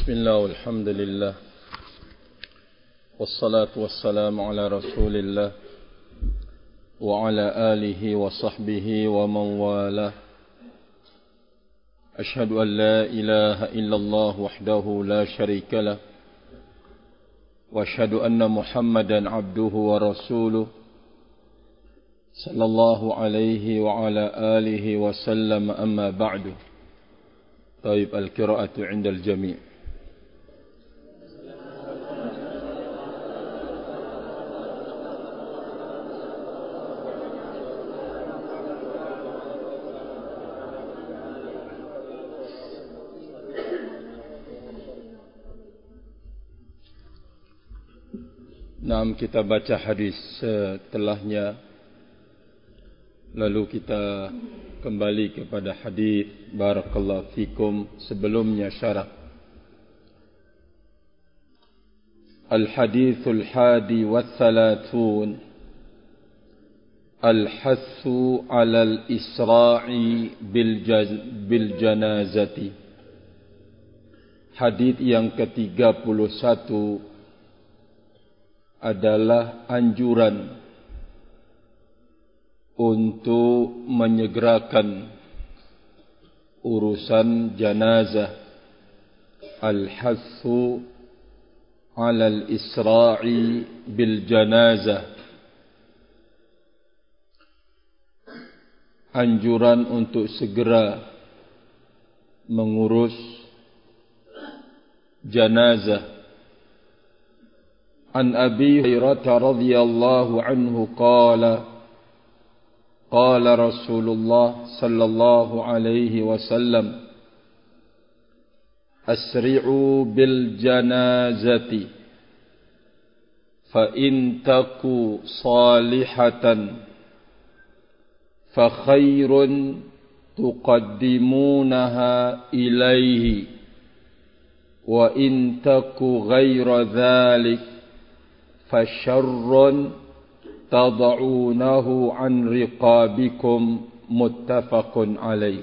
بسم الله والحمد لله والصلاة والسلام على رسول الله وعلى آله وصحبه ومن والاه أشهد أن لا إله إلا الله وحده لا شريك له وأشهد أن محمدا عبده ورسوله صلى الله عليه وعلى آله وسلم أما بعد. طيب القراءة عند الجميع. Nah, kita baca hadis setelahnya, lalu kita kembali kepada hadis barakallahu fikum sebelumnya syarah. Al-hadithul hadi wa thalathun al-hassu ala al-isra'i bil janazati. Hadis yang ke-31 adalah anjuran untuk menyegerakan urusan janazah. Al-hassu 'ala al-isra'i bil janazah, anjuran untuk segera mengurus janazah. An Abi Hurairah radhiyallahu anhu qala قال رسول الله صلى الله عليه وسلم أسرعوا بالجنازة فإن تكو صالحة فخير تقدمونها إليه وإن تكو غير ذلك فشر tad'unahu an riqabikum, muttafaqun alaih.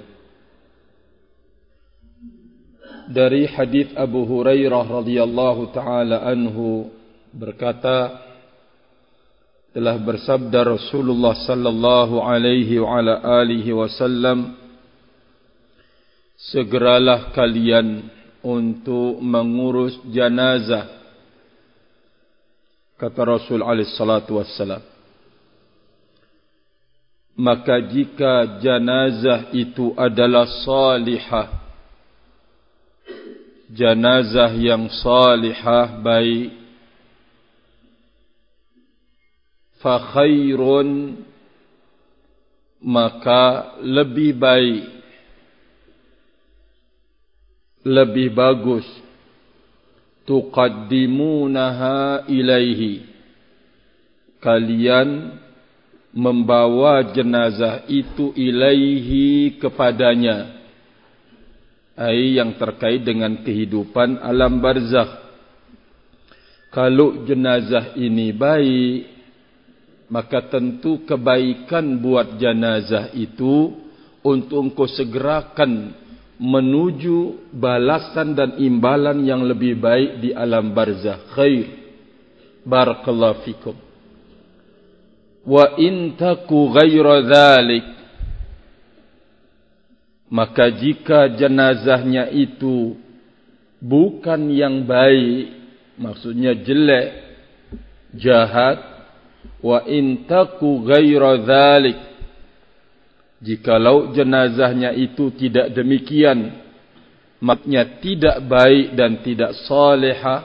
Dari hadis Abu Hurairah radhiyallahu taala anhu berkata, telah bersabda Rasulullah sallallahu alaihi wa ala alihi wasallam, segeralah kalian untuk mengurus janazah. Kata Rasul alaihi salatu wassalam, maka jika janazah itu adalah salihah, janazah yang salihah baik, fa khairun, maka lebih baik, lebih bagus, tuqaddimunaha ilaihi, kalian membawa jenazah itu ilaihi, kepadanya, ai yang terkait dengan kehidupan alam barzakh. Kalau jenazah ini baik, maka tentu kebaikan buat jenazah itu untuk engkau segerakan menuju balasan dan imbalan yang lebih baik di alam barzakh. Khair, barakallahu fikum. Wa in taku ghaira dhalik, maka jika jenazahnya itu bukan yang baik, maksudnya jelek, jahat, wa in taku ghaira dhalik, jikalau jenazahnya itu tidak demikian, maksudnya tidak baik dan tidak salihah,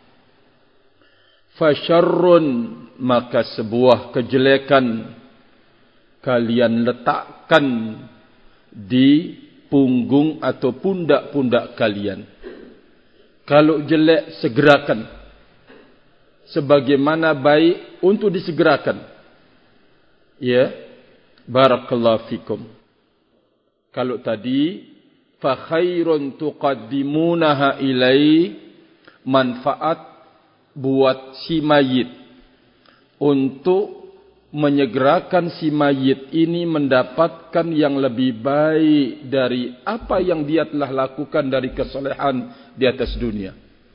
fasyarrun, maka sebuah kejelekan kalian letakkan di punggung atau pundak-pundak kalian. Kalau jelek, segerakan, sebagaimana baik untuk disegerakan. Ya, barakallahu fikum. Kalau tadi fa khairun tuqaddimunaha ilai, manfaat buat si mayit untuk menyegerakan si mayit ini mendapatkan yang lebih baik dari apa yang dia telah lakukan dari kesolehan di atas dunia.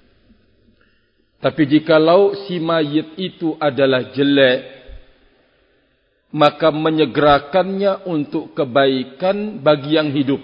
Tapi jikalau si mayit itu adalah jelek, maka menyegerakannya untuk kebaikan bagi yang hidup.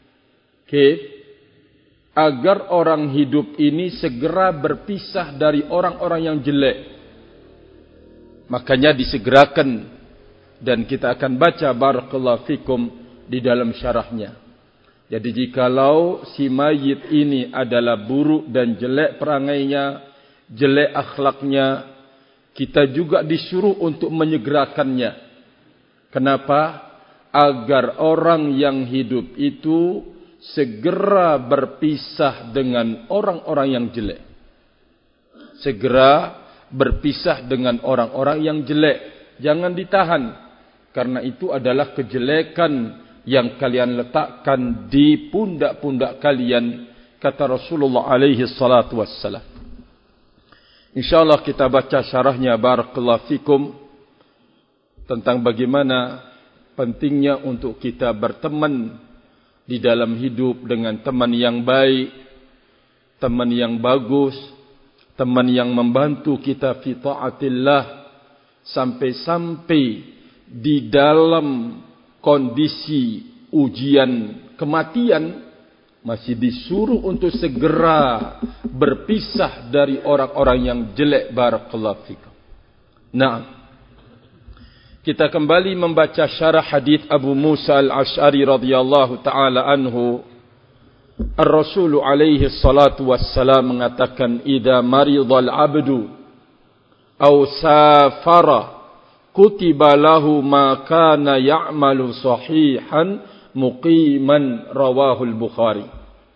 Agar orang hidup ini segera berpisah dari orang-orang yang jelek. Makanya disegerakan, dan kita akan baca barakallahu fikum di dalam syarahnya. Jadi jikalau si mayit ini adalah buruk dan jelek perangainya, jelek akhlaknya, kita juga disuruh untuk menyegerakannya. Kenapa? Agar orang yang hidup itu segera berpisah dengan orang-orang yang jelek. Segera berpisah dengan orang-orang yang jelek. Jangan ditahan. Karena itu adalah kejelekan yang kalian letakkan di pundak-pundak kalian. Kata Rasulullah alaihi salatu wassalam. InsyaAllah kita baca syarahnya barakallahu fikum. Tentang bagaimana pentingnya untuk kita berteman di dalam hidup dengan teman yang baik. Teman yang bagus. Teman yang membantu kita fi ta'atillah sampai-sampai di dalam kondisi ujian kematian masih disuruh untuk segera berpisah dari orang-orang yang jelek. Barakallahu fikum. Nah, kita kembali membaca syarah hadis Abu Musa al-Ash'ari radhiyallahu taala anhu. Ar-Rasul alaihi salatu wassalam mengatakan, idza maridal abdu aw safara kutiba lahu ma kana ya'malu sahihan muqiman, rawahu al-Bukhari.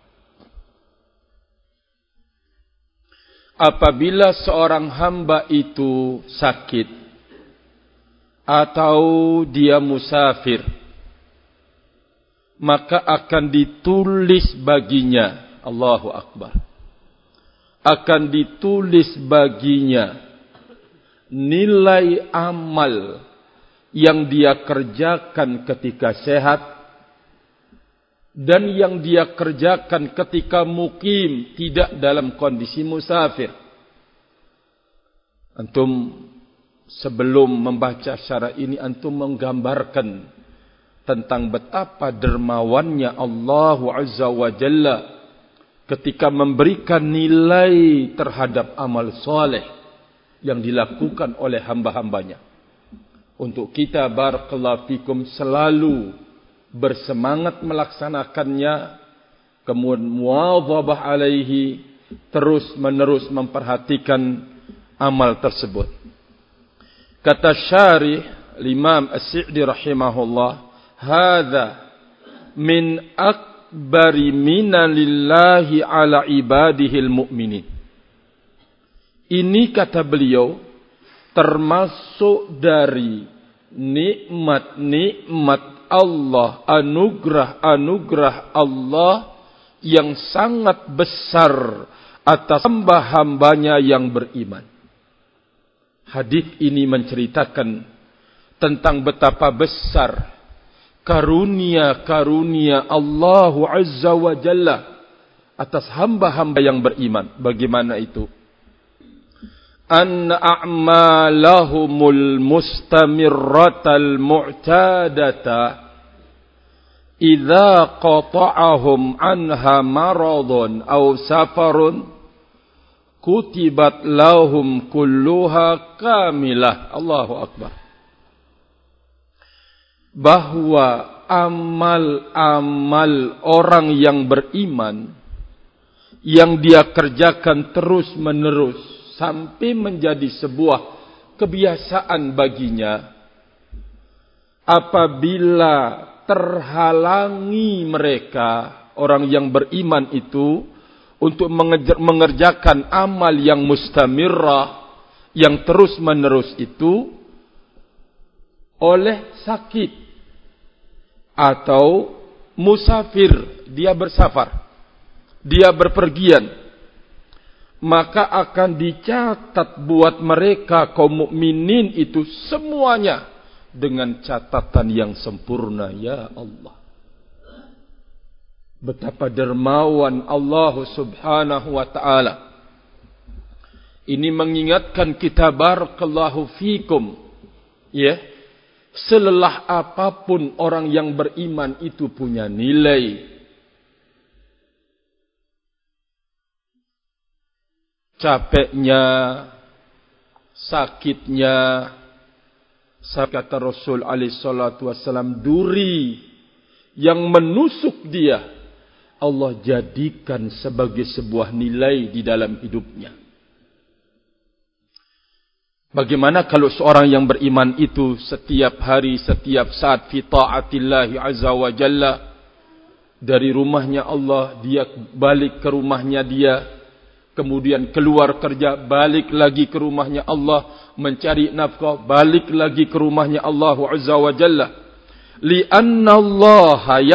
Apabila seorang hamba itu sakit atau dia musafir, maka akan ditulis baginya, Allahu Akbar, akan ditulis baginya nilai amal yang dia kerjakan ketika sehat dan yang dia kerjakan ketika mukim, tidak dalam kondisi musafir. Antum sebelum membaca syarah ini, antum menggambarkan tentang betapa dermawannya Allah Azza wa Jalla ketika memberikan nilai terhadap amal soleh yang dilakukan oleh hamba-hambanya. Untuk kita barakallahu fikum selalu bersemangat melaksanakannya, kemudian muwadhabah alaihi, terus menerus memperhatikan amal tersebut. Kata syarih Imam As-Sa'di rahimahullah, hadza min akbari minalillahi ala ibadihil mu'minin. Ini kata beliau termasuk dari nikmat-nikmat Allah, anugerah-anugerah Allah yang sangat besar atas hamba-hambanya yang beriman. Hadis ini menceritakan tentang betapa besar karunia-karunia Allah Azza wa Jalla atas hamba-hamba yang beriman. Bagaimana itu? An a'malahumul mustamirratal mu'tadata idza qata'ahum anha maradun aw safarun kutibat lahum kulluha kamilah. Allahu Akbar. Bahwa amal-amal orang yang beriman yang dia kerjakan terus menerus sampai menjadi sebuah kebiasaan baginya, apabila terhalangi mereka orang yang beriman itu untuk mengerjakan amal yang mustamirrah, yang terus menerus itu, oleh sakit atau musafir, dia bersafar, dia berpergian, maka akan dicatat buat mereka kaum mukminin itu semuanya dengan catatan yang sempurna. Ya Allah, betapa dermawan Allah Subhanahu wa ta'ala. Ini mengingatkan kita, barakallahu fikum, ya, selelah apapun orang yang beriman itu punya nilai. Capeknya, sakitnya, kata Rasul alaihi salatu wassalam, duri yang menusuk dia, Allah jadikan sebagai sebuah nilai di dalam hidupnya. Bagaimana kalau seorang yang beriman itu setiap hari, setiap saat fi ta'atillahi azza wa jalla, dari rumahnya Allah dia balik ke rumahnya dia, kemudian keluar kerja, balik lagi ke rumahnya Allah, mencari nafkah, balik lagi ke rumahnya Allah azza wa jalla. Li'anna Allah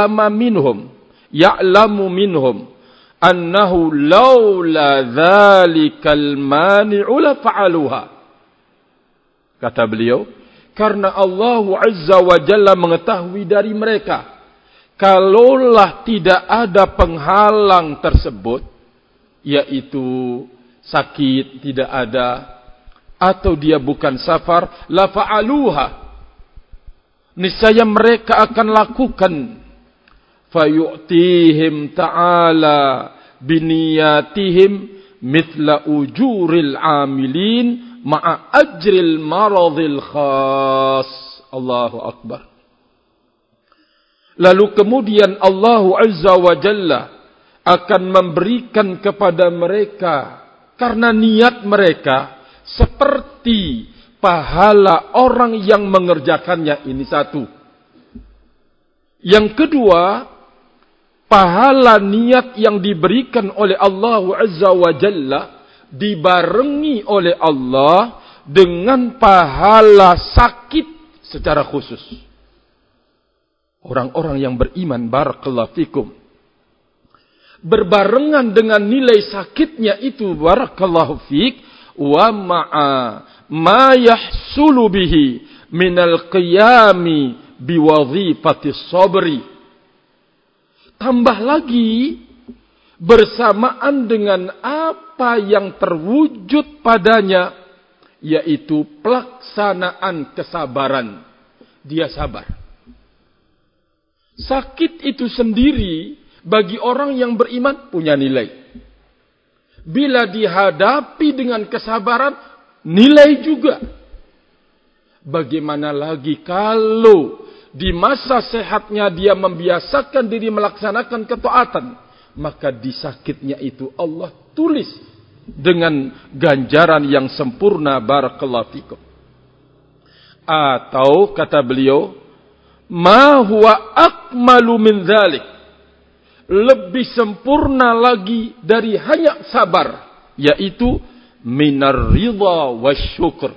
ya'lamu minhum annahu laula dhalikal mani'u la fa'aluha. Kata beliau, karena Allah Azza wa Jalla mengetahui dari mereka, kalaulah tidak ada penghalang tersebut, yaitu sakit tidak ada, atau dia bukan safar, la fa'aluha, niscaya mereka akan lakukan. Fayu'tihim ta'ala biniyatihim mithla ujuril amilin ma'a ajril maradhil khas. Allahu Akbar. Lalu kemudian Allah Azza wa Jalla akan memberikan kepada mereka karena niat mereka seperti pahala orang yang mengerjakannya. Ini satu. Yang kedua, pahala niat yang diberikan oleh Allah Azza wa Jalla dibarengi oleh Allah dengan pahala sakit secara khusus. Orang-orang yang beriman, barakallahu fikum, berbarengan dengan nilai sakitnya itu, barakallahu fik, wa ma'a ma yahsulu bihi minal qiyami biwadhifati sabri. Tambah lagi, bersamaan dengan apa yang terwujud padanya, yaitu pelaksanaan kesabaran. Dia sabar. Sakit itu sendiri bagi orang yang beriman punya nilai. Bila dihadapi dengan kesabaran, nilai juga. Bagaimana lagi kalau di masa sehatnya dia membiasakan diri melaksanakan ketaatan, maka di sakitnya itu Allah tulis dengan ganjaran yang sempurna, barakallahu fikum. Atau kata beliau, ma huwa akmalu min dzalik, lebih sempurna lagi dari hanya sabar, yaitu minar ridha wasyukur,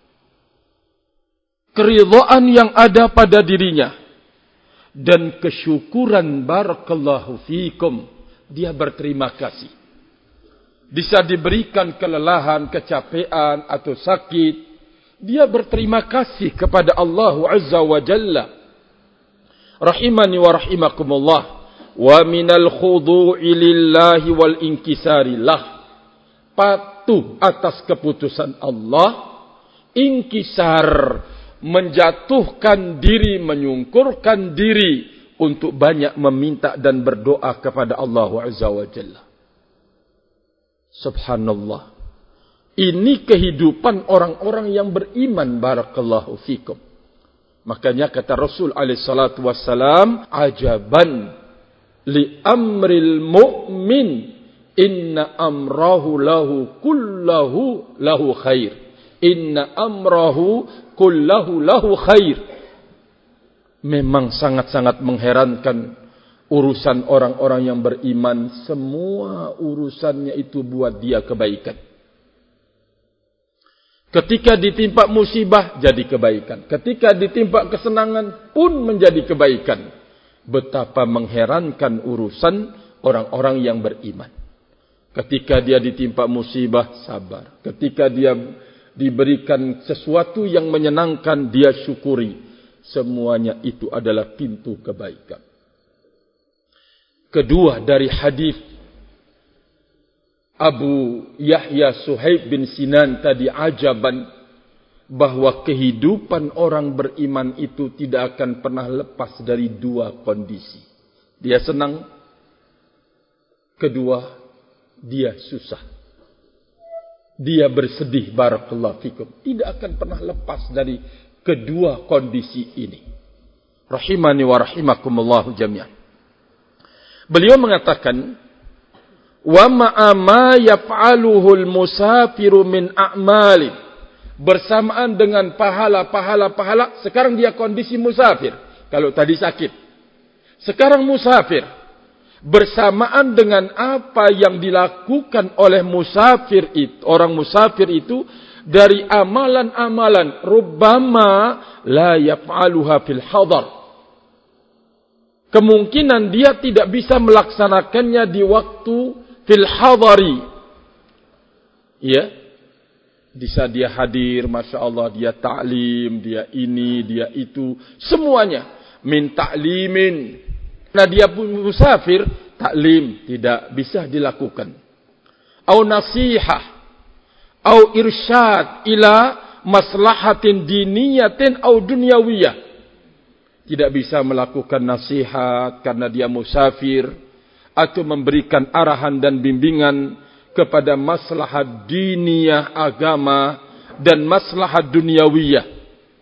keridhaan yang ada pada dirinya dan kesyukuran, barakallahu fikum. Dia berterima kasih. Bisa diberikan kelelahan, kecapean atau sakit, dia berterima kasih kepada Allah Azza wa Jalla. Rahimani wa rahimakumullah. Wa minal khudu'i lillahi wal inkisari lah, patuh atas keputusan Allah, inkisar, menjatuhkan diri, menyungkurkan diri untuk banyak meminta dan berdoa kepada Allah Azza wa Jalla. Subhanallah. Ini kehidupan orang-orang yang beriman, barakallahu fikum. Makanya kata Rasul alaihi salatu wassalam, ajaban li amril mu'min inna amrahu lahu kullahu lahu khair. Inna amrahu kullahu lahu khair. Memang sangat-sangat mengherankan urusan orang-orang yang beriman. Semua urusannya itu buat dia kebaikan. Ketika ditimpa musibah, jadi kebaikan. Ketika ditimpa kesenangan pun menjadi kebaikan. Betapa mengherankan urusan orang-orang yang beriman. Ketika dia ditimpa musibah, sabar. Ketika dia diberikan sesuatu yang menyenangkan, dia syukuri. Semuanya itu adalah pintu kebaikan. Kedua, dari hadis Abu Yahya Suhaib bin Sinan tadi, ajaban, bahwa kehidupan orang beriman itu tidak akan pernah lepas dari dua kondisi. Dia senang, kedua, dia susah. Dia bersedih, barakallahu fikum. Tidak akan pernah lepas dari kedua kondisi ini. Rahimani wa rahimakumullahu jami'an. Beliau mengatakan, wa ma'ama yaf'aluhul musafiru min a'malin. Bersamaan dengan pahala. Sekarang dia kondisi musafir. Kalau tadi sakit, sekarang musafir. Bersamaan dengan apa yang dilakukan oleh musafir itu, orang musafir itu, dari amalan-amalan, rubbama la yaf'aluha fil hadar. Kemungkinan dia tidak bisa melaksanakannya di waktu fil hadari. Ya. Di saat dia hadir, Masya Allah, dia ta'lim, dia ini, dia itu, semuanya. Min ta'limin. Nah, dia pun musafir, taklim tidak bisa dilakukan. Au nasihah, au irsyad ila maslahatin diniyatin au dunyawiyah. Tidak bisa melakukan nasihat karena dia musafir, atau memberikan arahan dan bimbingan kepada maslahat diniyah agama dan maslahat dunyawiyah.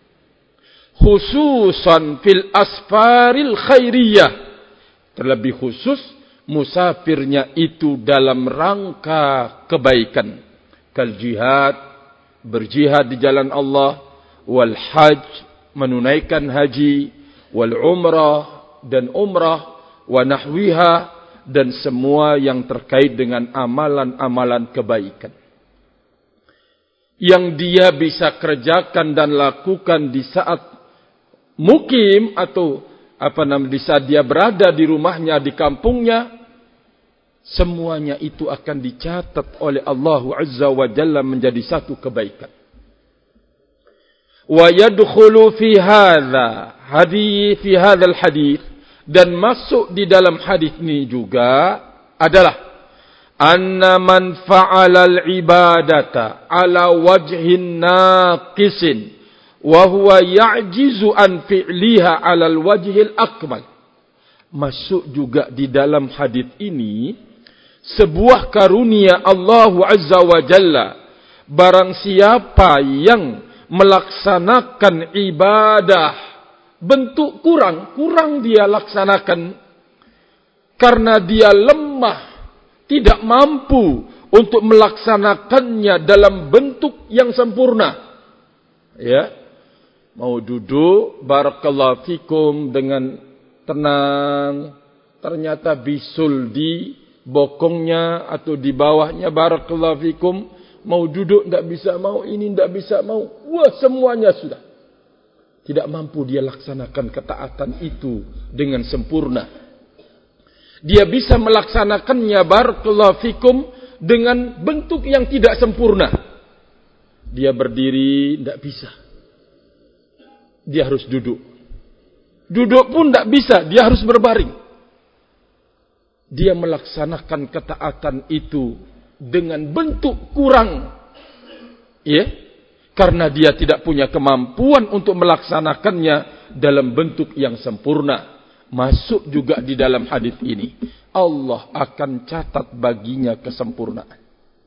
Khususan fil asfaril khairiyah. Terlebih khusus musafirnya itu dalam rangka kebaikan. Kal jihad, berjihad di jalan Allah, wal hajj, menunaikan haji, wal umrah dan umrah, wa nahwiha, dan semua yang terkait dengan amalan-amalan kebaikan. Yang dia bisa kerjakan dan lakukan di saat mukim atau di saat dia berada di rumahnya, di kampungnya, semuanya itu akan dicatat oleh Allah Azza wa Jalla menjadi satu kebaikan. Wa yadkhulu fi hadzal hadits, dan masuk di dalam hadis ini juga adalah anna man fa'ala al-ibadata ala wajhin naqisin wa huwa ya'jizu an fi'liha 'ala al-wajhil akmal. Masuk juga di dalam hadis ini sebuah karunia Allah Azza wa Jalla. Barang siapa yang melaksanakan ibadah bentuk kurang dia laksanakan karena dia lemah, tidak mampu untuk melaksanakannya dalam bentuk yang sempurna. Ya. Mau duduk, barakallahu fikum, dengan tenang, ternyata bisul di bokongnya atau di bawahnya, barakallahu fikum. Mau duduk tidak bisa, mau ini tidak bisa, mau. Wah, semuanya sudah. Tidak mampu dia laksanakan ketaatan itu dengan sempurna. Dia bisa melaksanakannya, barakallahu fikum, dengan bentuk yang tidak sempurna. Dia berdiri, tidak bisa. Dia harus duduk. Duduk pun tidak bisa, dia harus berbaring. Dia melaksanakan ketaatan itu dengan bentuk kurang. Ya, karena dia tidak punya kemampuan untuk melaksanakannya dalam bentuk yang sempurna. Masuk juga di dalam hadis ini. Allah akan catat baginya kesempurnaan.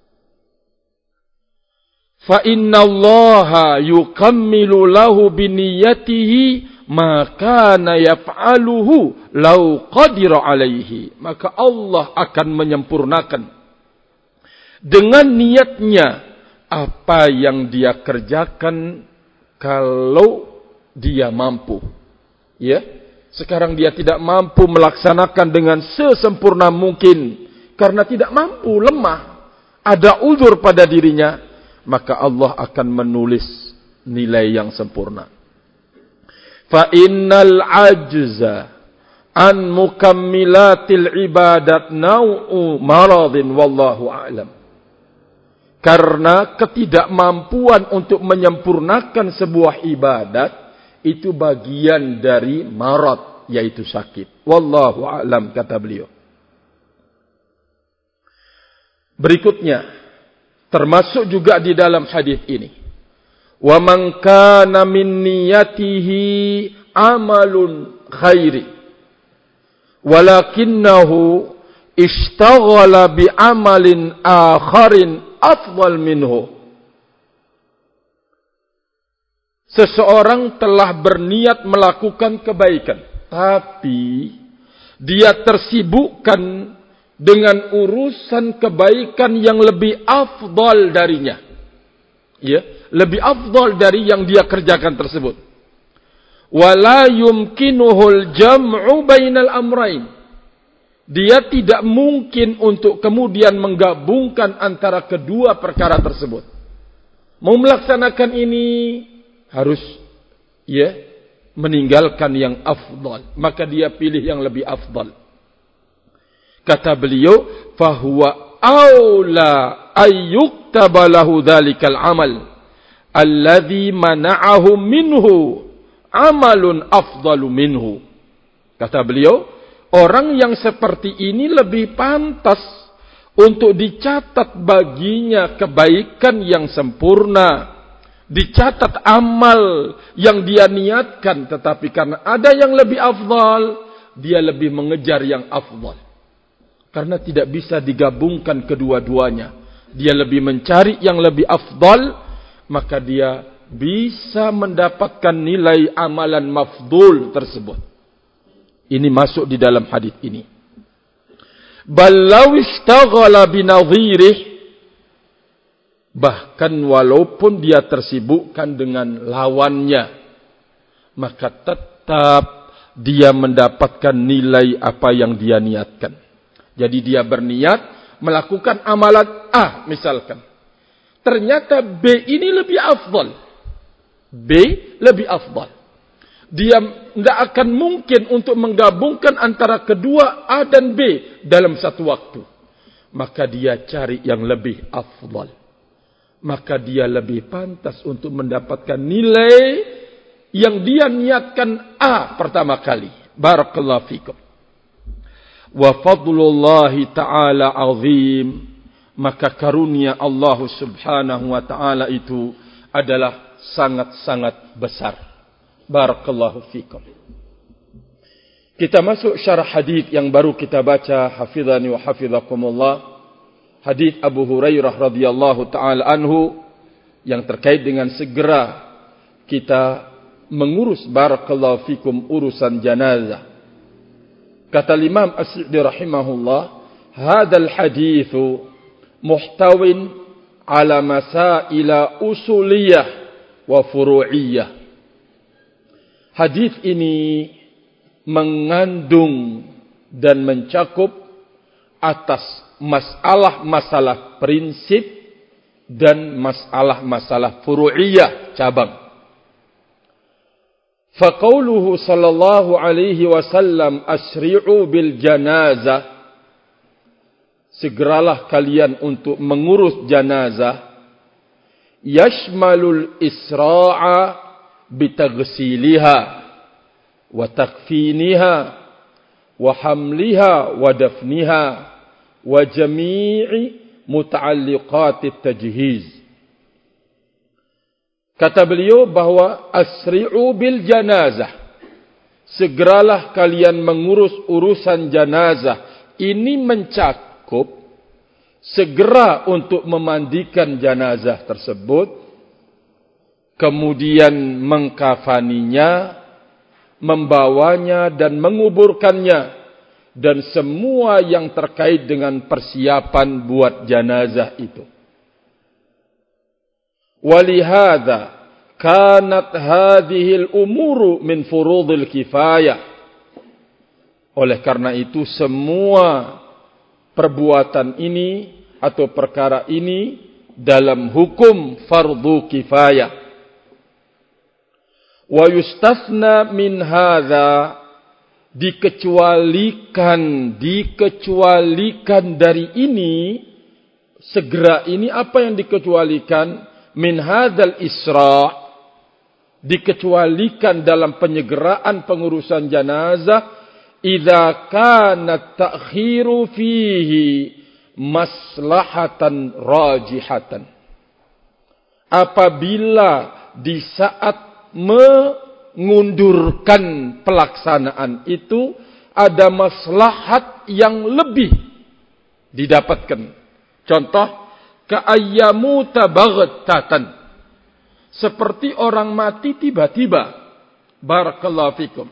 Fa inna Allaha yukammilu lahu biniyatihi ma kana yaf'aluhu law qadira alaihi. Maka Allah akan menyempurnakan dengan niatnya apa yang dia kerjakan kalau dia mampu. Ya, sekarang dia tidak mampu melaksanakan dengan sesempurna mungkin karena tidak mampu, lemah, ada uzur pada dirinya. Maka Allah akan menulis nilai yang sempurna. Fa innal ajza an mukammilatil ibadat nau'u maradin wallahu a'lam. Karena ketidakmampuan untuk menyempurnakan sebuah ibadat itu bagian dari marad, yaitu sakit. Wallahu a'lam, kata beliau. Berikutnya, termasuk juga di dalam hadis ini, wa man kana min niyatihi amalun khairi walakinnahu ishtaghala bi amalin akharin afdal minhu. Seseorang telah berniat melakukan kebaikan, tapi dia tersibukkan dengan urusan kebaikan yang lebih afdal darinya. Ya, lebih afdal dari yang dia kerjakan tersebut. Wala yumkinuhul jam'u bainal amrain. Dia tidak mungkin untuk kemudian menggabungkan antara kedua perkara tersebut. Mau melaksanakan ini harus meninggalkan yang afdal, maka dia pilih yang lebih afdal. Kata beliau, fahuwa aula ayyuktaba lahu dzalikal amal alladhi mana'ahu minhu amalun afdalu minhu. Kata beliau, orang yang seperti ini lebih pantas untuk dicatat baginya kebaikan yang sempurna, dicatat amal yang dia niatkan, tetapi karena ada yang lebih afdal, dia lebih mengejar yang afdal. Karena tidak bisa digabungkan kedua-duanya. Dia lebih mencari yang lebih afdal, maka dia bisa mendapatkan nilai amalan mafdul tersebut. Ini masuk di dalam hadis ini. Ballau ishtaghala binadhirih, bahkan walaupun dia tersibukkan dengan lawannya, maka tetap dia mendapatkan nilai apa yang dia niatkan. Jadi dia berniat melakukan amalan A misalkan. Ternyata B ini lebih afdal. B lebih afdal. Dia tidak akan mungkin untuk menggabungkan antara kedua A dan B dalam satu waktu. Maka dia cari yang lebih afdal. Maka dia lebih pantas untuk mendapatkan nilai yang dia niatkan A pertama kali. Barakallahu fikum. Wa fadlullahi ta'ala azim. Maka karunia Allah subhanahu wa ta'ala itu adalah sangat-sangat besar. Barakallahu fikum. Kita masuk syarah hadis yang baru kita baca, hafizani wa hafizakumullah. Hadis Abu Hurairah radhiyallahu ta'ala anhu yang terkait dengan segera kita mengurus, barakallahu fikum, urusan janazah. Kata Imam As-Sa'di rahimahullah, hadal hadithu muhtawin ala masaila usuliyah wa furu'iyah. Hadis ini mengandung dan mencakup atas masalah-masalah prinsip dan masalah-masalah furu'iyah, cabang. Faqauluhu sallallahu alaihi wasallam asri'u bil janazah, segeralah kalian untuk mengurus janazah, yashmalul isra'a bitaghsiliha wa takfiniha wa hamliha wa dafniha wa jami'i muta'alliqatit tajhiz. Kata beliau bahwa asri'u bil janazah, segeralah kalian mengurus urusan janazah. Ini mencakup segera untuk memandikan janazah tersebut, kemudian mengkafaninya, membawanya dan menguburkannya, dan semua yang terkait dengan persiapan buat janazah itu. Walihada kanat hadhil umuru min furudil kifayah. Oleh karena itu semua perbuatan ini atau perkara ini dalam hukum fardu kifayah. Wa yustafna min hadha dikecualikan dari ini, segera ini apa yang dikecualikan? Min hadzal isra', dikecualikan dalam penyegeraan pengurusan jenazah, idza kana ta'khiru fihi maslahatan rajihatan. Apabila di saat mengundurkan pelaksanaan itu ada maslahat yang lebih didapatkan. Contoh, ka'ayyamuta baghtatan, seperti orang mati tiba-tiba. Barakallahu fikum.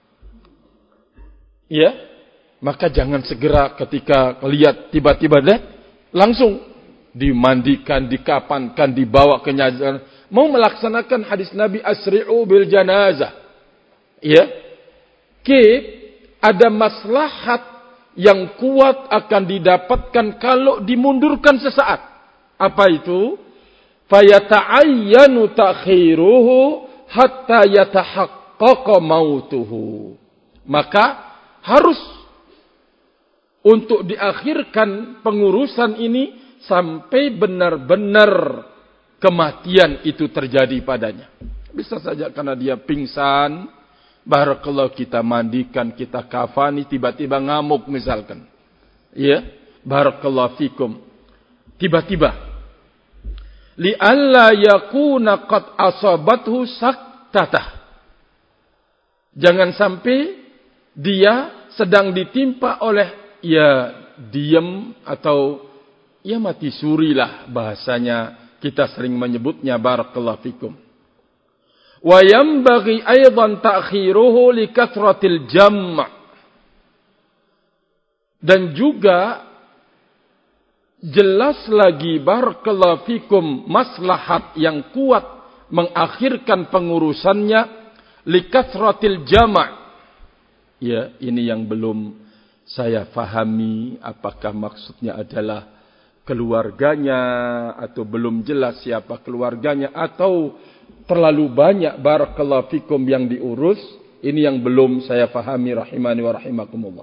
Ya, maka jangan segera ketika lihat tiba-tiba langsung dimandikan, dikapankan, dibawa ke jenazah. Mau melaksanakan hadis Nabi asri'u bil janazah. Ya. Ada maslahat yang kuat akan didapatkan kalau dimundurkan sesaat. Apa itu? Fayata'ayyanu ta'khiruhu hatta yatahaqqaqa mautuhu. Maka harus untuk diakhirkan pengurusan ini sampai benar-benar kematian itu terjadi padanya. Bisa saja karena dia pingsan, barakallahu, kita mandikan, kita kafani, tiba-tiba ngamuk misalkan. Ya, barakallahu fikum. Tiba-tiba li'alla yakuna qad asabathu saktatah. Jangan sampai dia sedang ditimpa oleh diam atau mati suri lah bahasanya kita sering menyebutnya, barakallahu fikum. Wa yanbaghi aidan ta'khiruhu li kathratil jam'. Dan juga jelas lagi, barakallahu fikum, maslahat yang kuat mengakhirkan pengurusannya li kathratil jam'. Ya, ini yang belum saya fahami, apakah maksudnya adalah keluarganya atau belum jelas siapa keluarganya atau terlalu banyak, barakallahu fikum, yang diurus. Ini yang belum saya fahami, rahimani wa rahimakumullah.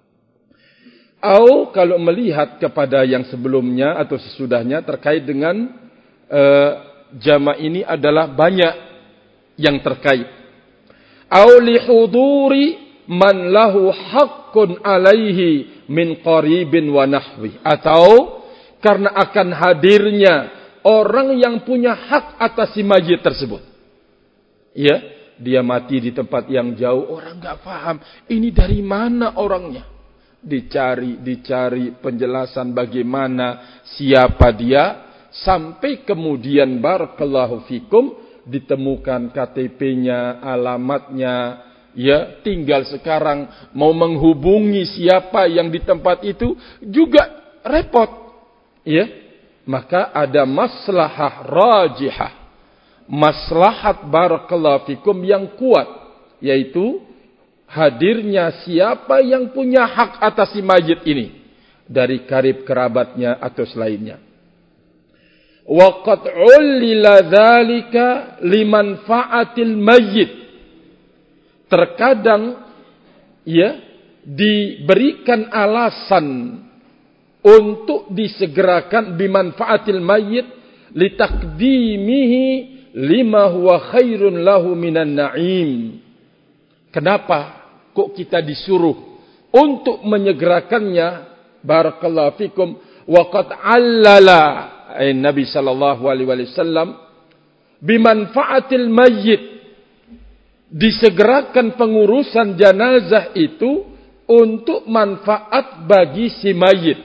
Atau kalau melihat kepada yang sebelumnya atau sesudahnya terkait dengan jama' ini adalah banyak yang terkait. Au li huduri man lahu haqqun alaihi min qaribin wa nahwi. Atau karena akan hadirnya orang yang punya hak atas si mayit tersebut. Ya, dia mati di tempat yang jauh, orang enggak paham ini dari mana orangnya. Dicari penjelasan bagaimana, siapa dia, sampai kemudian barakallahu fikum ditemukan KTP-nya, alamatnya, ya, tinggal sekarang mau menghubungi siapa yang di tempat itu juga repot, ya. Maka ada maslahah rajihah, maslahat barakallahu fikum yang kuat, yaitu hadirnya siapa yang punya hak atas si mayit ini dari karib kerabatnya atau selainnya. Wa qad ulila dzalika limanfaatil mayyit. Terkadang ya diberikan alasan untuk disegerakan bimanfaatil mayyit litakdimihi lima huwa khairun lahu minan na'im. Kenapa kok kita disuruh untuk menyegerakannya? Barakallahu fikum. Wa qad allala Nabi sallallahu alaihi wasallam bimanfaatil mayyit, disegerakan pengurusan jenazah itu untuk manfaat bagi si mayit.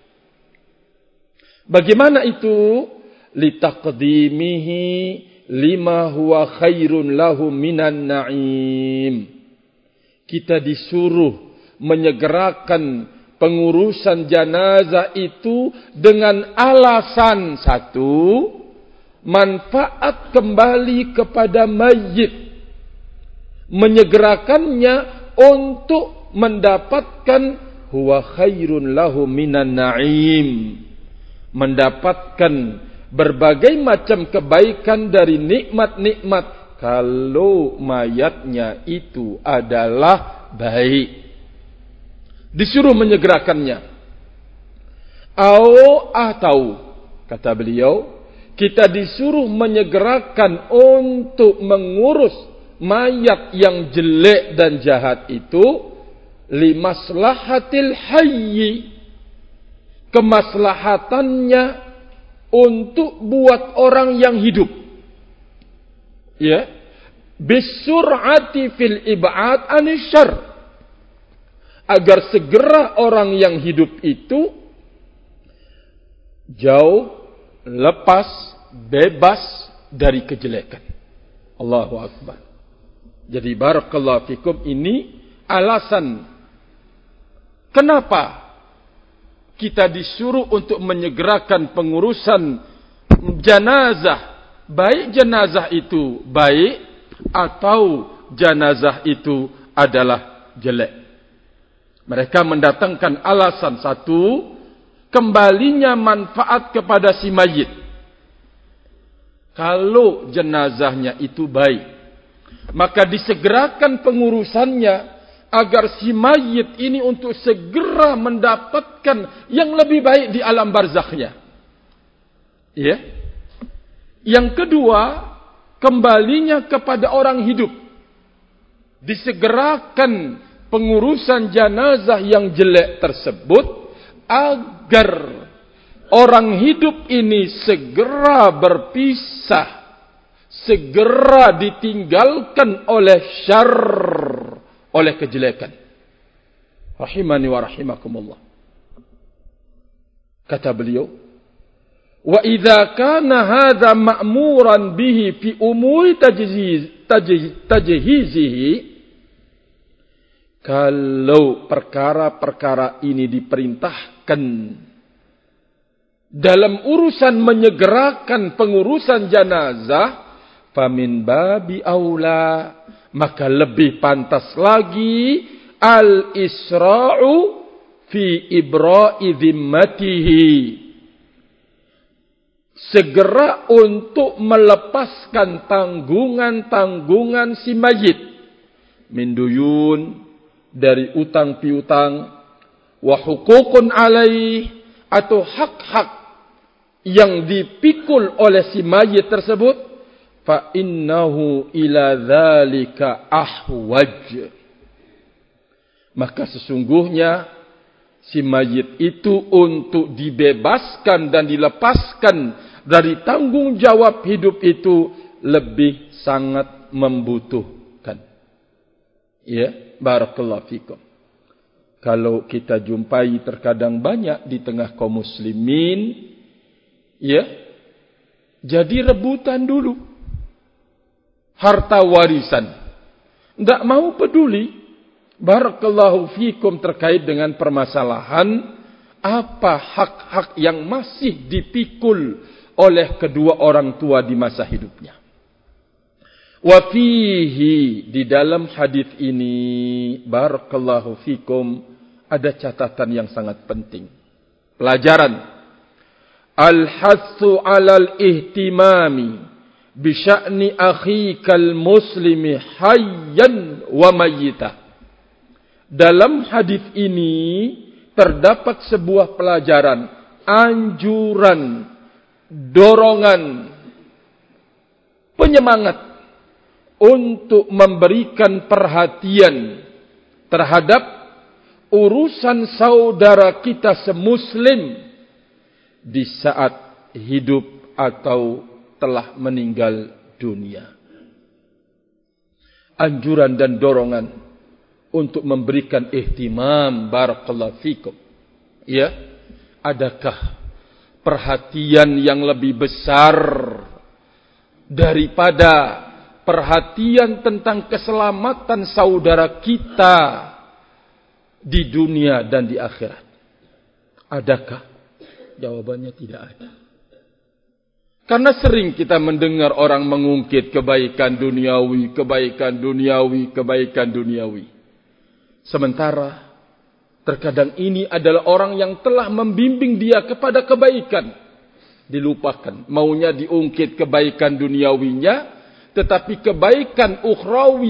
Bagaimana itu? Litaqdimihi lima huwa khairun lahu minan na'im. Kita disuruh menyegerakan pengurusan jenazah itu dengan alasan satu, manfaat kembali kepada mayit. Menyegerakannya untuk mendapatkan huwa khairun lahu minan na'im. Mendapatkan berbagai macam kebaikan dari nikmat-nikmat kalau mayatnya itu adalah baik. Disuruh menyegerakannya. Atau kata beliau, kita disuruh menyegerakan untuk mengurus mayat yang jelek dan jahat itu limaslahatil hayyi, kemaslahatannya untuk buat orang yang hidup, ya, bisur'ati fil ib'ad anisyar, agar segera orang yang hidup itu jauh, lepas, bebas dari kejelekan. Allahu Akbar. Jadi barakallahu fikum, ini alasan kenapa kita disuruh untuk menyegerakan pengurusan jenazah, baik jenazah itu baik atau jenazah itu adalah jelek. Mereka mendatangkan alasan satu, kembalinya manfaat kepada si mayit. Kalau jenazahnya itu baik, maka disegerakan pengurusannya agar si mayit ini untuk segera mendapatkan yang lebih baik di alam barzakhnya. Ya. Yang kedua, kembalinya kepada orang hidup. Disegerakan pengurusan jenazah yang jelek tersebut agar orang hidup ini segera berpisah, segera ditinggalkan oleh syarr, oleh kejelekan. Rahimani wa rahimakumullah. Kata beliau, wa idza kana hadza ma'muran bihi fi umuri tajhizihi, kalau perkara-perkara ini diperintahkan dalam urusan menyegerakan pengurusan jenazah, famin babi aula, maka lebih pantas lagi al-isra'u fi ibra'i dhimmatihi, segera untuk melepaskan tanggungan-tanggungan si mayit, min duyun, dari utang piutang, wa hukukun alaih, atau hak-hak yang dipikul oleh si mayit tersebut, fa innahu ila dzalika ahwaj, maka sesungguhnya si mayit itu untuk dibebaskan dan dilepaskan dari tanggung jawab hidup itu lebih sangat membutuhkan. Ya, barakallahu fikum. Kalau kita jumpai terkadang banyak di tengah kaum muslimin, ya, jadi rebutan dulu harta warisan, tidak mau peduli, barakallahu fikum, terkait dengan permasalahan apa hak-hak yang masih dipikul oleh kedua orang tua di masa hidupnya. Wa fihi, di dalam hadis ini, barakallahu fikum, ada catatan yang sangat penting. Pelajaran. Al-hathu 'alal ihtimami bi sya'ni akhikal muslimi hayyan wa mayyita. Dalam hadis ini terdapat sebuah pelajaran, anjuran, dorongan, penyemangat untuk memberikan perhatian terhadap urusan saudara kita semuslim di saat hidup atau telah meninggal dunia. Anjuran dan dorongan untuk memberikan ihtimam, barakallahu fikum. Ya, adakah perhatian yang lebih besar daripada perhatian tentang keselamatan saudara kita di dunia dan di akhirat? Adakah? Jawabannya tidak ada. Karena sering kita mendengar orang mengungkit kebaikan duniawi, kebaikan duniawi, kebaikan duniawi. Sementara terkadang ini adalah orang yang telah membimbing dia kepada kebaikan, dilupakan. Maunya diungkit kebaikan duniawinya, tetapi kebaikan ukhrawi,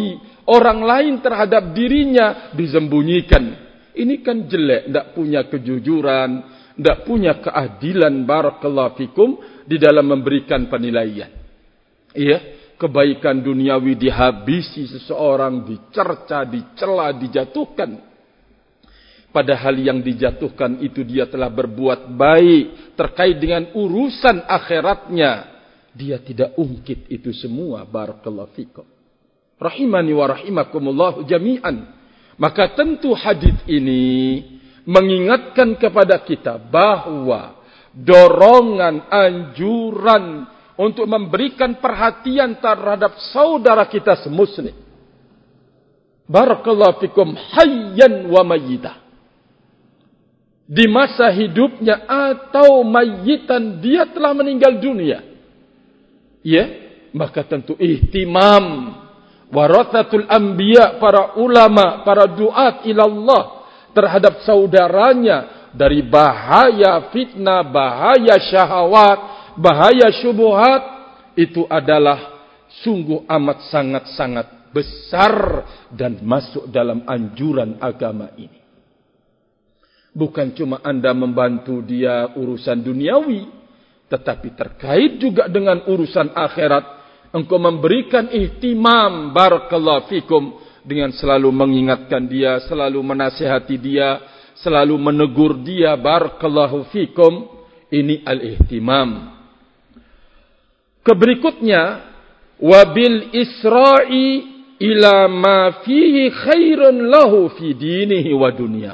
orang lain terhadap dirinya disembunyikan. Ini kan jelek, tidak punya kejujuran, tidak punya keadilan barakallahu fikum di dalam memberikan penilaian. Iya, kebaikan duniawi dihabisi seseorang, dicerca, dicela, dijatuhkan. Padahal yang dijatuhkan itu dia telah berbuat baik terkait dengan urusan akhiratnya. Dia tidak ungkit itu semua. Barakallahu fikum. Rahimani wa rahimakumullah jami'an. Maka tentu hadis ini mengingatkan kepada kita bahwa dorongan, anjuran untuk memberikan perhatian terhadap saudara kita semuslim. Barakallahu fikum hayyan wa mayyitah. Di masa hidupnya atau mayyitan dia telah meninggal dunia. Ya, maka tentu ihtimam warathatul anbiya, para ulama, para duat ilallah terhadap saudaranya dari bahaya fitnah, bahaya syahwat, bahaya syubhat, itu adalah sungguh amat sangat-sangat besar dan masuk dalam anjuran agama ini. Bukan cuma Anda membantu dia urusan duniawi, tetapi terkait juga dengan urusan akhirat. Engkau memberikan ihtimam barakallahu fikum dengan selalu mengingatkan dia, selalu menasihati dia, selalu menegur dia barakallahu fikum. Ini al-ihtimam. Keberikutnya, wabil isra'i ila ma fihi khairun lahu fi dinihi wa dunya.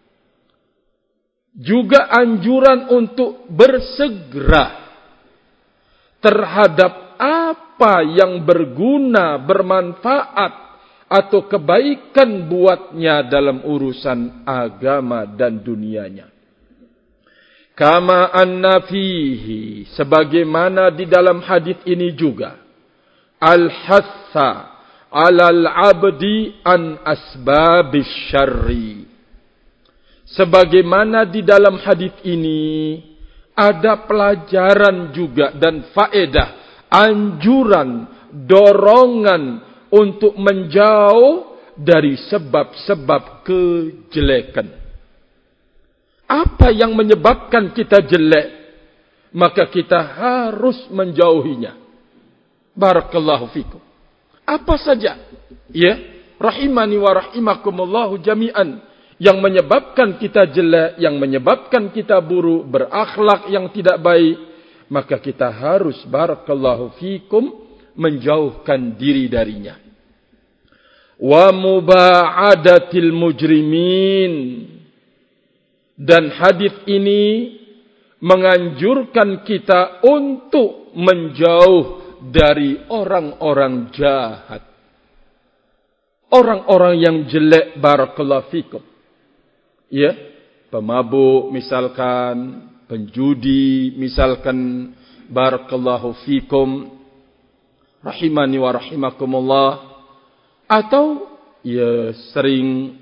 Juga anjuran untuk bersegera terhadap apa yang berguna, bermanfaat atau kebaikan buatnya dalam urusan agama dan dunianya. Kama anna fihi, sebagaimana di dalam hadis ini juga, al-hatha 'alal 'abdi an asbabis syarri. Sebagaimana di dalam hadis ini ada pelajaran juga dan faedah, anjuran, dorongan untuk menjauh dari sebab-sebab kejelekan. Apa yang menyebabkan kita jelek, maka kita harus menjauhinya. Barakallahu fikum. Apa saja, ya, rahimani wa rahimakumullahu jami'an, yang menyebabkan kita jelek, yang menyebabkan kita buruk, berakhlak yang tidak baik, maka kita harus barakallahu fikum menjauhkan diri darinya. Wa muba'adatil mujrimin. Dan hadis ini menganjurkan kita untuk menjauh dari orang-orang jahat. Orang-orang yang jelek barakallahu fikum. Ya, pemabuk misalkan, penjudi misalkan, barakallahu fikum, rahimani wa rahimakumullah, atau ya sering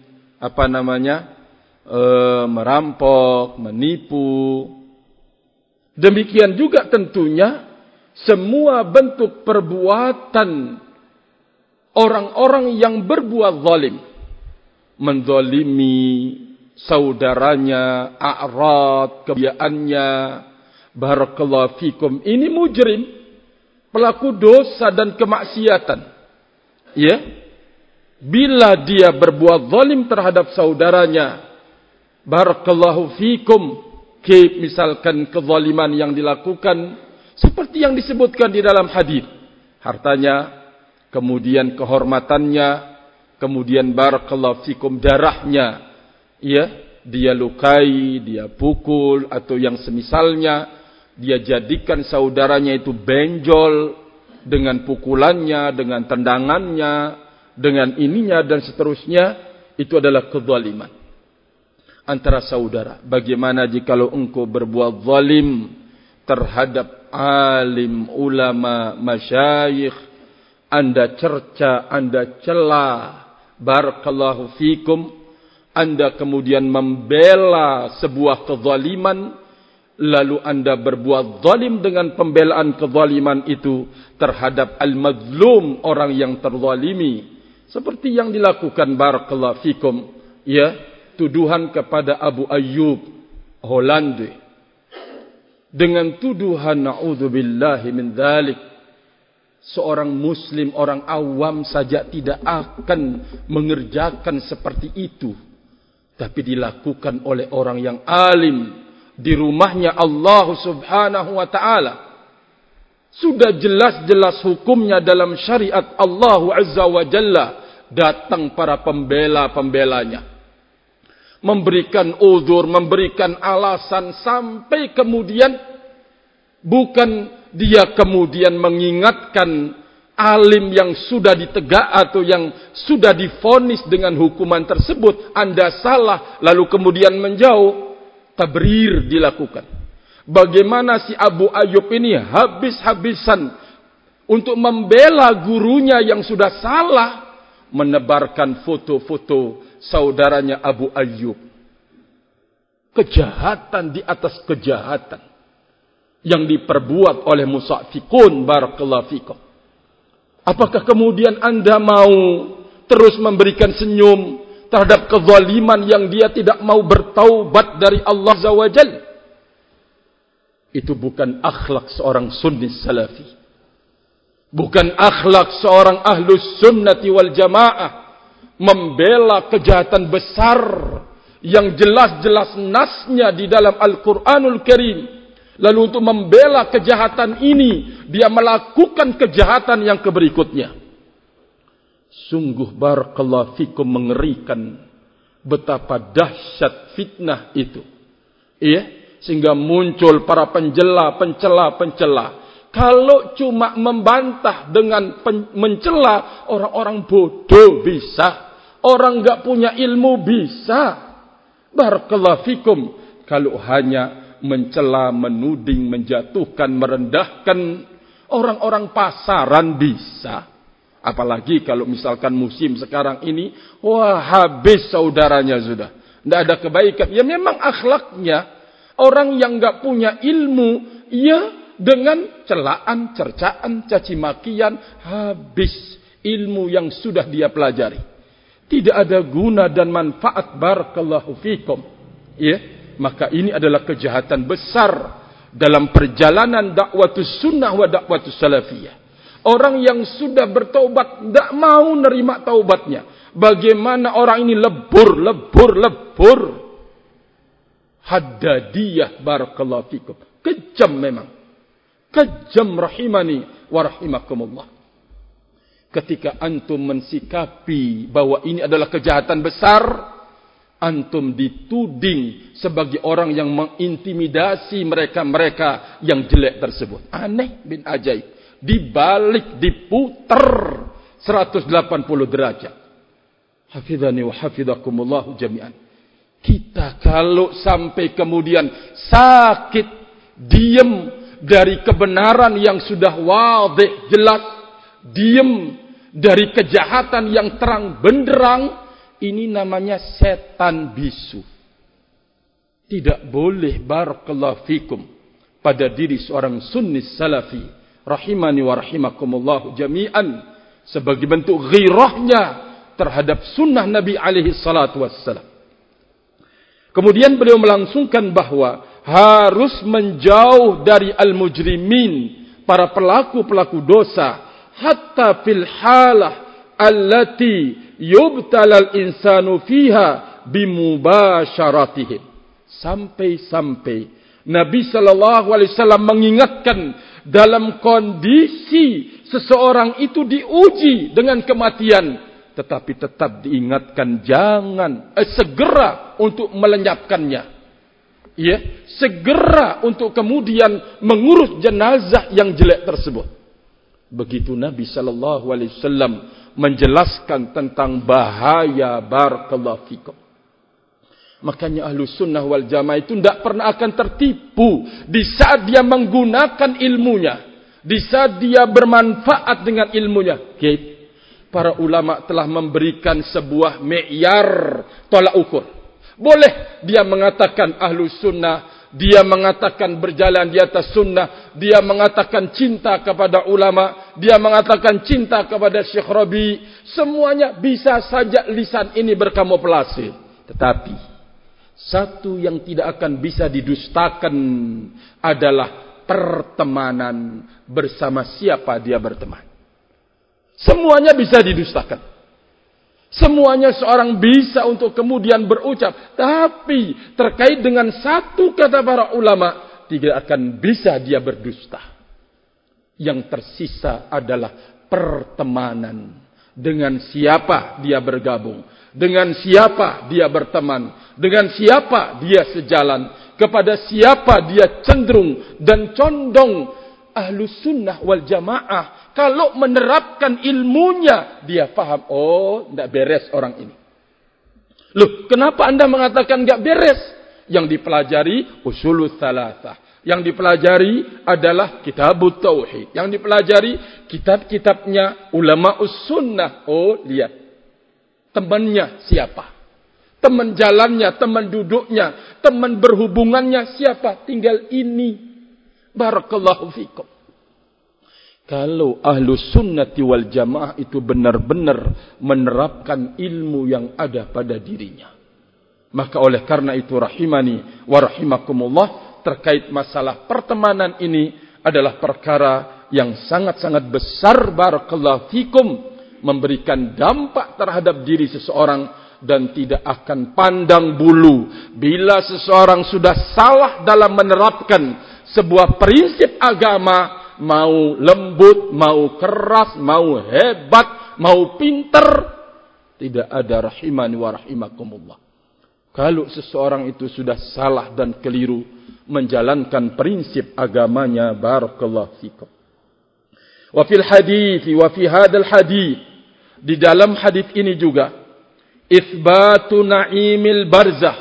merampok, menipu. Demikian juga tentunya semua bentuk perbuatan orang-orang yang berbuat zalim, menzalimi saudaranya, a'rad, kebiayaannya, barakallahu fikum. Ini mujrim, pelaku dosa dan kemaksiatan. Ya, bila dia berbuat zalim terhadap saudaranya, barakallahu fikum, misalkan kezaliman yang dilakukan seperti yang disebutkan di dalam hadis, hartanya, kemudian kehormatannya, kemudian barakallahu fikum darahnya, ya, dia lukai, dia pukul atau yang semisalnya, dia jadikan saudaranya itu benjol dengan pukulannya, dengan tendangannya, dengan ininya dan seterusnya. Itu adalah kezaliman antara saudara. Bagaimana jikalau engkau berbuat zalim terhadap alim, ulama, masyayikh, Anda cerca, Anda celah, barakallahu fikum, Anda kemudian membela sebuah kezaliman, lalu Anda berbuat zalim dengan pembelaan kezaliman itu terhadap al-mazlum, orang yang terzalimi. Seperti yang dilakukan barakallahu fikum, ya, tuduhan kepada Abu Ayyub Hollande dengan tuduhan na'udzubillahi min dzalik. Seorang muslim, orang awam saja tidak akan mengerjakan seperti itu, tapi dilakukan oleh orang yang alim di rumahnya Allah Subhanahu wa taala. Sudah jelas-jelas hukumnya dalam syariat Allah Azza wa Jalla. Datang para pembela-pembelanya, memberikan uzur, memberikan alasan, sampai kemudian bukan dia kemudian mengingatkan alim yang sudah ditegak atau yang sudah divonis dengan hukuman tersebut, Anda salah, lalu kemudian menjauh. Tabrir dilakukan. Bagaimana si Abu Ayyub ini habis-habisan untuk membela gurunya yang sudah salah, menebarkan foto-foto saudaranya Abu Ayyub. Kejahatan di atas kejahatan yang diperbuat oleh musaffikun barakallahu fikum. Apakah kemudian Anda mau terus memberikan senyum terhadap kezaliman yang dia tidak mau bertaubat dari Allah Azza wa Jalla? Itu bukan akhlak seorang sunni salafi. Bukan akhlak seorang ahlus sunnati wal jamaah. Membela kejahatan besar yang jelas-jelas nasnya di dalam Al-Quranul Karim. Lalu untuk membela kejahatan ini, dia melakukan kejahatan yang berikutnya. Sungguh barakallahu fikum mengerikan betapa dahsyat fitnah itu. Iya, sehingga muncul para pencela. Kalau cuma membantah dengan mencela, orang-orang bodoh bisa, orang enggak punya ilmu bisa. Barakallahu fikum. Kalau hanya mencela, menuding, menjatuhkan, merendahkan orang-orang pasaran bisa. Apalagi kalau misalkan musim sekarang ini, wah habis saudaranya sudah. Tidak ada kebaikan. Ya memang akhlaknya orang yang enggak punya ilmu, ya dengan celaan, cercaan, cacimakian, habis ilmu yang sudah dia pelajari. Tidak ada guna dan manfaat barakallahu fikum. Ya, maka ini adalah kejahatan besar dalam perjalanan dakwatus sunnah wa dakwatus salafiyah. Orang yang sudah bertaubat tidak mau nerima taubatnya. Bagaimana orang ini lebur. Haddadiyah barakallahu fikum. Kejam memang. Kejam rahimani wa rahimakumullah. Ketika antum mensikapi bahwa ini adalah kejahatan besar, antum dituding sebagai orang yang mengintimidasi mereka-mereka yang jelek tersebut. Aneh bin ajaib. Dibalik, diputer 180 derajat. Hafidhani wa hafidhakumullahu jami'an. Kita kalau sampai kemudian sakit, diem dari kebenaran yang sudah wadih, jelas, diem dari kejahatan yang terang benderang, ini namanya setan bisu. Tidak boleh barakallahu fikum pada diri seorang sunni salafi, rahimani wa rahimakumullahu jami'an, sebagai bentuk ghirahnya terhadap sunnah Nabi alaihi salatu wassalam. Kemudian beliau melangsungkan bahwa harus menjauh dari al-mujrimin, para pelaku-pelaku dosa, hatta fil halah allati yubtalal insanu fiha bimubasyaratihim. Sampai-sampai Nabi sallallahu alaihi wasallam mengingatkan dalam kondisi seseorang itu diuji dengan kematian, tetapi tetap diingatkan jangan segera untuk melenyapkannya. Ya, segera untuk kemudian mengurus jenazah yang jelek tersebut. Begitu Nabi sallallahu alaihi wasallam menjelaskan tentang bahaya barakallahu fikum. Makanya Ahlus Sunnah wal Jamaah itu tidak pernah akan tertipu di saat dia menggunakan ilmunya, di saat dia bermanfaat dengan ilmunya. Para ulama telah memberikan sebuah mi'yar tolak ukur. Boleh dia mengatakan Ahlus Sunnah, dia mengatakan berjalan di atas sunnah, dia mengatakan cinta kepada ulama, dia mengatakan cinta kepada Syekh Rabi. Semuanya bisa saja lisan ini berkamuflase. Tetapi satu yang tidak akan bisa didustakan adalah pertemanan bersama siapa dia berteman. Semuanya bisa didustakan. Semuanya seorang bisa untuk kemudian berucap. Tapi terkait dengan satu kata para ulama, tidak akan bisa dia berdusta. Yang tersisa adalah pertemanan. Dengan siapa dia bergabung. Dengan siapa dia berteman. Dengan siapa dia sejalan. Kepada siapa dia cenderung dan condong. Ahlus sunnah wal jamaah. Kalau menerapkan ilmunya, dia paham. Oh, tidak beres orang ini. Loh, kenapa anda mengatakan tidak beres? Yang dipelajari usulul thalathah. Yang dipelajari adalah kitabut tauhid. Yang dipelajari kitab-kitabnya ulama sunnah. Oh, lihat. Temannya siapa? Teman jalannya, teman duduknya, teman berhubungannya siapa? Tinggal ini. Barakallahu fikum. Kalau ahlus sunnati wal jamaah itu benar-benar menerapkan ilmu yang ada pada dirinya. Maka oleh karena itu rahimani wa rahimakumullah, terkait masalah pertemanan ini adalah perkara yang sangat-sangat besar barakallahu fikum, memberikan dampak terhadap diri seseorang dan tidak akan pandang bulu bila seseorang sudah salah dalam menerapkan sebuah prinsip agama, mau lembut, mau keras, mau hebat, mau pinter, tidak ada rahimani wa rahimakumullah. Kalau seseorang itu sudah salah dan keliru menjalankan prinsip agamanya, barakallahu fikum. Wa fil hadits wa fi hadzal hadits, di dalam hadis ini juga itsbatu na'imil barzakh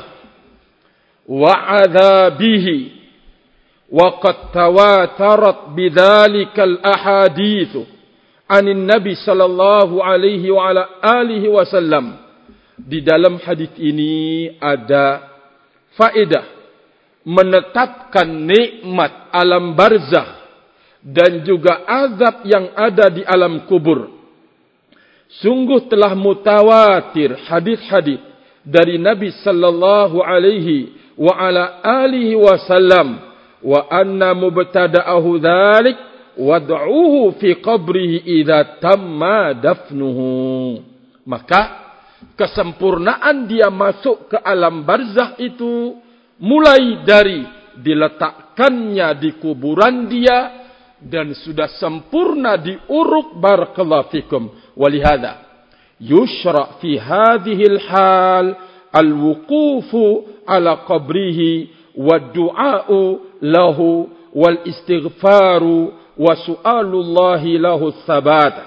wa 'adzabihi. وقد تواترت بذلك الأحاديث عن النبي صلى الله عليه وعلى آله وسلم. Di dalam hadis ini ada faedah menetapkan nikmat alam barzakh dan juga azab yang ada di alam kubur. Sungguh telah mutawatir hadis-hadis dari Nabi sallallahu alaihi wa ala alihi wasallam. Wa anna mubtada'ahu dhalik wad'uhu fi qabrihi idza tamma dafnuhu. Maka kesempurnaan dia masuk ke alam barzakh itu mulai dari diletakkannya di kuburan dia dan sudah sempurna diuruk, barakallahu fikum. Walihada yushra fi hadhihi al-hal al-wuqufu ala qabrihi wa du'a'u lahu wal istighfaru wa su'alullahi lahu thabat.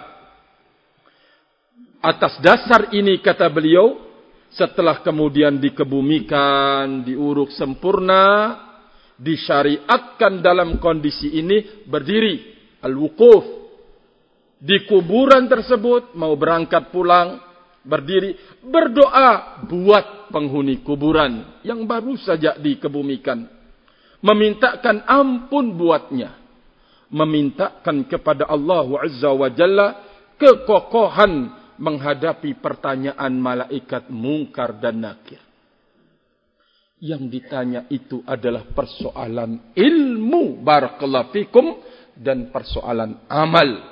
Atas dasar ini kata beliau, setelah kemudian dikebumikan, diuruk sempurna, disyariatkan dalam kondisi ini berdiri al-wuquf di kuburan tersebut, mau berangkat pulang berdiri berdoa buat penghuni kuburan yang baru saja dikebumikan, memintakan ampun buatnya, memintakan kepada Allah Azza wa Jalla kekokohan menghadapi pertanyaan malaikat Munkar dan Nakir. Yang ditanya itu adalah persoalan ilmu, barakallahu fikum, dan persoalan amal.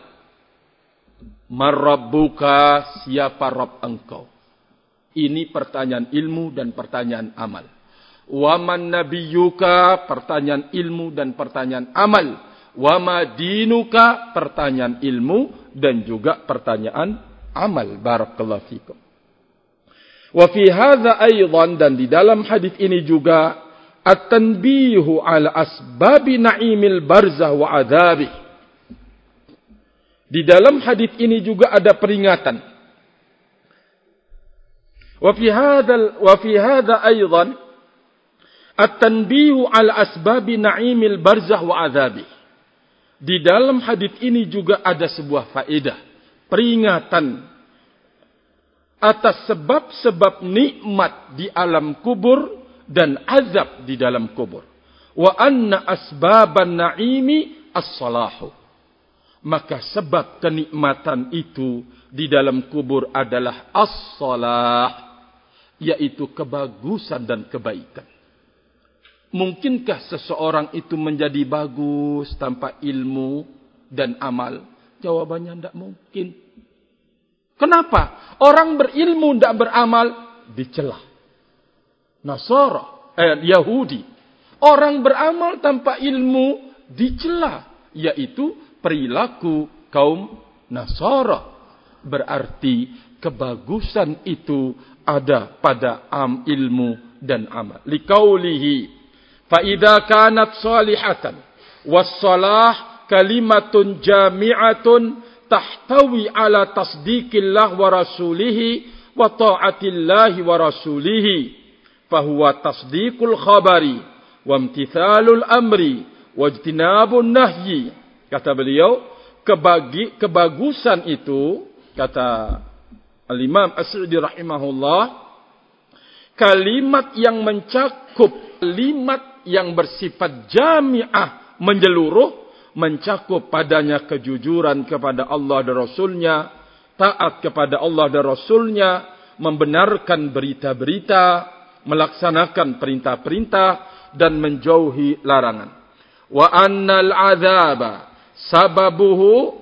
Marabbuka, siapa Rabb engkau? Ini pertanyaan ilmu dan pertanyaan amal. Waman nabiyyuka, pertanyaan ilmu dan pertanyaan amal. Wama dinuka, pertanyaan ilmu dan juga pertanyaan amal. Barakallahu fikum. Wa fi hadza aidan, dan di dalam hadis ini juga at-tanbihu ala asbabi na'imil barzakh wa adzabih. Di dalam hadis ini juga ada peringatan. Wa fi hadza aidan at-tanbihu ala asbabi na'imil barzakh wa adzabih. Di dalam hadis ini juga ada sebuah faedah, peringatan atas sebab-sebab nikmat di alam kubur dan azab di dalam kubur. Wa anna asbaban na'imi as-salahu. Maka sebab kenikmatan itu di dalam kubur adalah as-salah, yaitu kebagusan dan kebaikan. Mungkinkah seseorang itu menjadi bagus tanpa ilmu dan amal? Jawabannya tidak mungkin. Kenapa? Orang berilmu tidak beramal dicela. Nasara, Yahudi. Orang beramal tanpa ilmu dicela, yaitu perilaku kaum Nasara. Berarti kebagusan itu ada pada ilmu dan amal. Liqaulihi fa idza kanat salihatan was-salah kalimatun jami'atun tahtawi ala tasdiqillah wa rasulihi wa ta'atillahi wa rasulihi fa huwa tasdiqul khabari wa imtithalul amri wa ijtinabun nahyi. Kata beliau, kebagusan itu, kata Al-Imam As-Sa'di rahimahullah, kalimat yang mencakup, kalimat yang bersifat jami'ah, menyeluruh, mencakup padanya kejujuran kepada Allah dan Rasulnya, taat kepada Allah dan Rasulnya, membenarkan berita-berita, melaksanakan perintah-perintah, dan menjauhi larangan. Wa annal azaba sababuhu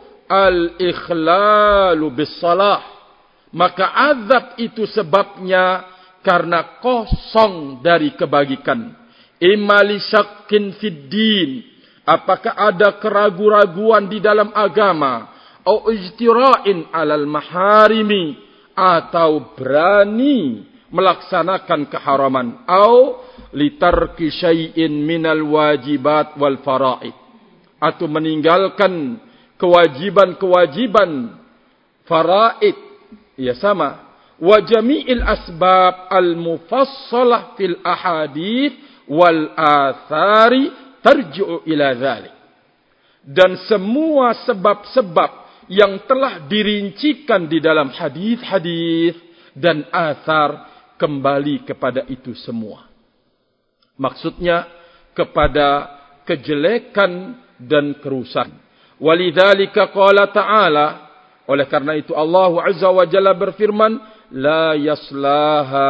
al-ikhlalu bis-salah. Maka azab itu sebabnya karena kosong dari kebajikan. Imma li syakkin fid din, apakah ada keraguan-raguan di dalam agama, au ijtira'in 'alal maharimi, atau berani melaksanakan keharaman, au litarki syai'in minal wajibat wal fara'id, atau meninggalkan kewajiban-kewajiban fara'id, ya sama, wa jami'il asbab al-mufassalah fil ahadith wal athari tarji'u ila dhalik. Dan semua sebab-sebab yang telah dirincikan di dalam hadis-hadis dan athar kembali kepada itu semua. Maksudnya kepada kejelekan dan kerusakan. Walidzalika qala ta'ala, oleh karena itu Allah Azza wa Jalla berfirman, la yaslaha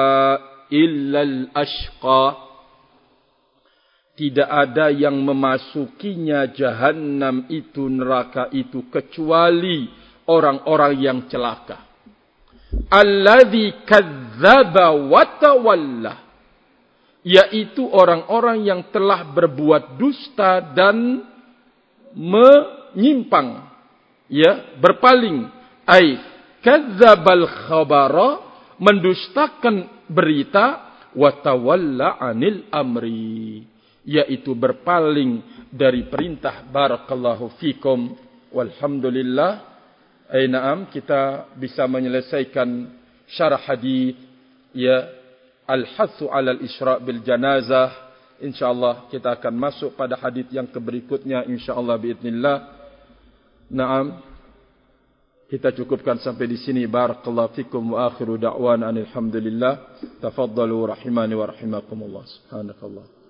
illal ashqa. Tidak ada yang memasukinya jahanam itu, neraka itu, kecuali orang-orang yang celaka. Alladzi kadzdzaba wa tawalla, yaitu orang-orang yang telah berbuat dusta dan menyimpang, ya, berpaling. Ai kadzdzabal khabara, mendustakan berita, wa tawalla anil amri, yaitu berpaling dari perintah. Barakallahu fikum walhamdulillah. Naam, kita bisa menyelesaikan syarah hadis, ya, al-hathu 'alal isra' bil janazah. Insyaallah kita akan masuk pada hadis yang berikutnya insyaallah biidznillah. Naam, kita cukupkan sampai di sini. Barakallahu fikum wa akhiru da'wana alhamdulillah. Tafaddalu rahimani wa rahimakumullah. Subhanakallah.